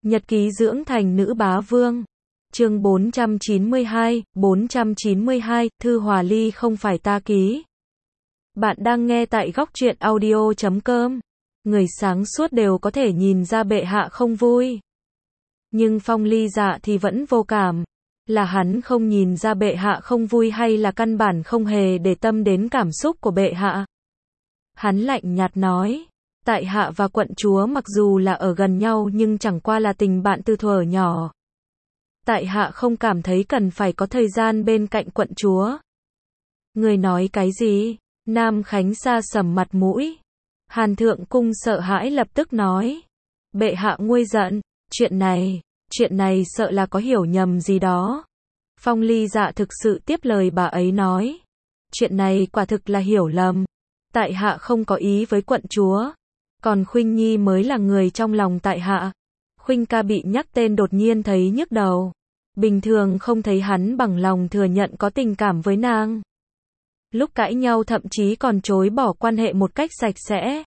Nhật ký dưỡng thành nữ bá vương. Chương 492, Thư Hòa Ly không phải ta ký. Bạn đang nghe tại góc truyện audio.com. Người sáng suốt đều có thể nhìn ra bệ hạ không vui. Nhưng Phong Ly Dạ thì vẫn vô cảm. Là hắn không nhìn ra bệ hạ không vui hay là căn bản không hề để tâm đến cảm xúc của bệ hạ? Hắn lạnh nhạt nói. Tại hạ và quận chúa mặc dù là ở gần nhau nhưng chẳng qua là tình bạn từ thuở nhỏ. Tại hạ không cảm thấy cần phải có thời gian bên cạnh quận chúa. Người nói cái gì? Nam Khánh sa sầm mặt mũi. Hàn Thượng Cung sợ hãi lập tức nói. Bệ hạ nguôi giận, chuyện này sợ là có hiểu nhầm gì đó. Phong Ly Dạ thực sự tiếp lời bà ấy nói. Chuyện này quả thực là hiểu lầm. Tại hạ không có ý với quận chúa. Còn Khuynh Nhi mới là người trong lòng tại hạ. Khuynh ca bị nhắc tên đột nhiên thấy nhức đầu. Bình thường không thấy hắn bằng lòng thừa nhận có tình cảm với nàng. Lúc cãi nhau thậm chí còn chối bỏ quan hệ một cách sạch sẽ.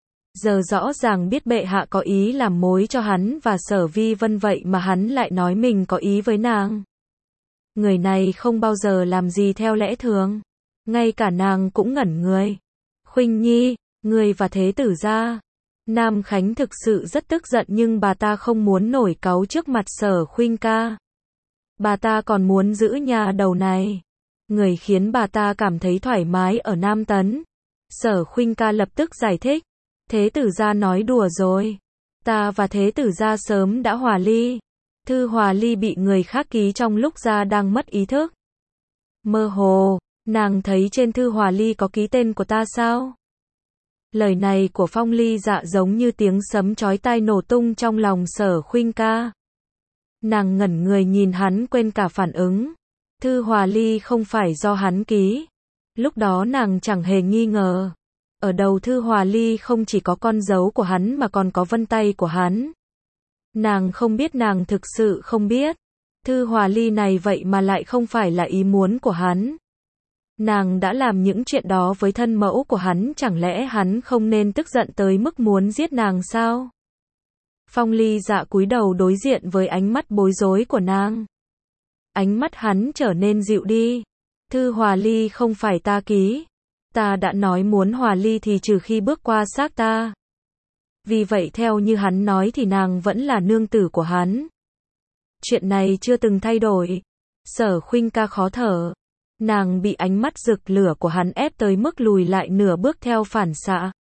Giờ rõ ràng biết bệ hạ có ý làm mối cho hắn và Sở Vi Vân vậy mà hắn lại nói mình có ý với nàng. Người này không bao giờ làm gì theo lẽ thường. Ngay cả nàng cũng ngẩn người. Khuynh Nhi, ngươi và thế tử gia. Nam Khánh thực sự rất tức giận nhưng bà ta không muốn nổi cáu trước mặt Sở Khuynh ca. Bà ta còn muốn giữ nhà đầu này. Người khiến bà ta cảm thấy thoải mái ở Nam Tấn. Sở Khuynh ca lập tức giải thích. Thế tử gia nói đùa rồi. Ta và thế tử gia sớm đã hòa ly. Thư Hòa Ly bị người khác ký trong lúc gia đang mất ý thức. Mơ hồ, nàng thấy trên Thư Hòa Ly có ký tên của ta sao? Lời này của Phong Ly Dạ giống như tiếng sấm chói tai nổ tung trong lòng Sở Khuynh ca. Nàng ngẩn người nhìn hắn quên cả phản ứng. Thư Hòa Ly không phải do hắn ký. Lúc đó nàng chẳng hề nghi ngờ. Ở đầu Thư Hòa Ly không chỉ có con dấu của hắn mà còn có vân tay của hắn. Nàng không biết, nàng thực sự không biết. Thư Hòa Ly này vậy mà lại không phải là ý muốn của hắn. Nàng đã làm những chuyện đó với thân mẫu của hắn, chẳng lẽ hắn không nên tức giận tới mức muốn giết nàng sao? Phong Ly Dạ cúi đầu đối diện với ánh mắt bối rối của nàng. Ánh mắt hắn trở nên dịu đi. Thư Hòa Ly không phải ta ký. Ta đã nói muốn hòa ly thì trừ khi bước qua xác ta. Vì vậy theo như hắn nói thì nàng vẫn là nương tử của hắn. Chuyện này chưa từng thay đổi. Sở Khuynh ca khó thở. Nàng bị ánh mắt rực lửa của hắn ép tới mức lùi lại nửa bước theo phản xạ.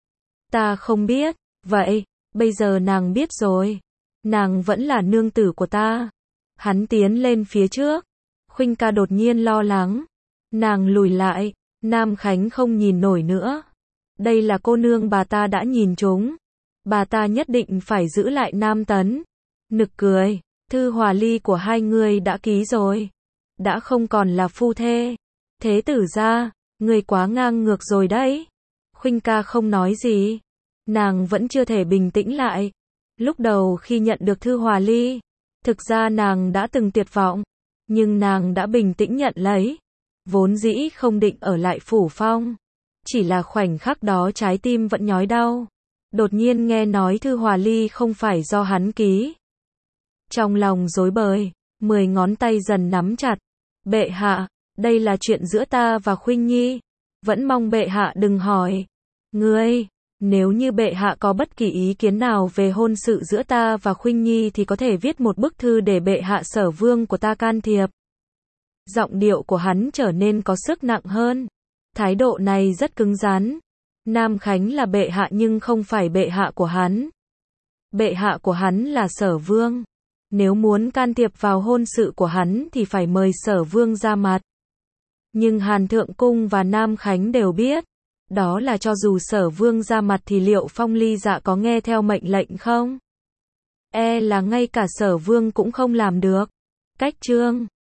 Ta không biết. Vậy, bây giờ nàng biết rồi. Nàng vẫn là nương tử của ta. Hắn tiến lên phía trước. Khuynh ca đột nhiên lo lắng. Nàng lùi lại. Nam Khánh không nhìn nổi nữa. Đây là cô nương bà ta đã nhìn trúng. Bà ta nhất định phải giữ lại Nam Tấn. Nực cười. Thư Hòa Ly của hai người đã ký rồi. Đã không còn là phu thê. Thế tử gia, người quá ngang ngược rồi đấy. Khuynh ca không nói gì. Nàng vẫn chưa thể bình tĩnh lại. Lúc đầu khi nhận được Thư Hòa Ly, thực ra nàng đã từng tuyệt vọng. Nhưng nàng đã bình tĩnh nhận lấy. Vốn dĩ không định ở lại Phủ Phong. Chỉ là khoảnh khắc đó trái tim vẫn nhói đau. Đột nhiên nghe nói Thư Hòa Ly không phải do hắn ký. Trong lòng rối bời, 10 ngón tay dần nắm chặt. Bệ hạ, đây là chuyện giữa ta và Khuynh Nhi. Vẫn mong bệ hạ đừng hỏi. Ngươi, nếu như bệ hạ có bất kỳ ý kiến nào về hôn sự giữa ta và Khuynh Nhi thì có thể viết một bức thư để bệ hạ Sở Vương của ta can thiệp. Giọng điệu của hắn trở nên có sức nặng hơn. Thái độ này rất cứng rắn. Nam Khánh là bệ hạ nhưng không phải bệ hạ của hắn. Bệ hạ của hắn là Sở Vương. Nếu muốn can thiệp vào hôn sự của hắn thì phải mời Sở Vương ra mặt. Nhưng Hàn Thượng Cung và Nam Khánh đều biết. Đó là cho dù Sở Vương ra mặt thì liệu Phong Ly Dạ có nghe theo mệnh lệnh không? Là ngay cả Sở Vương cũng không làm được. Cách chương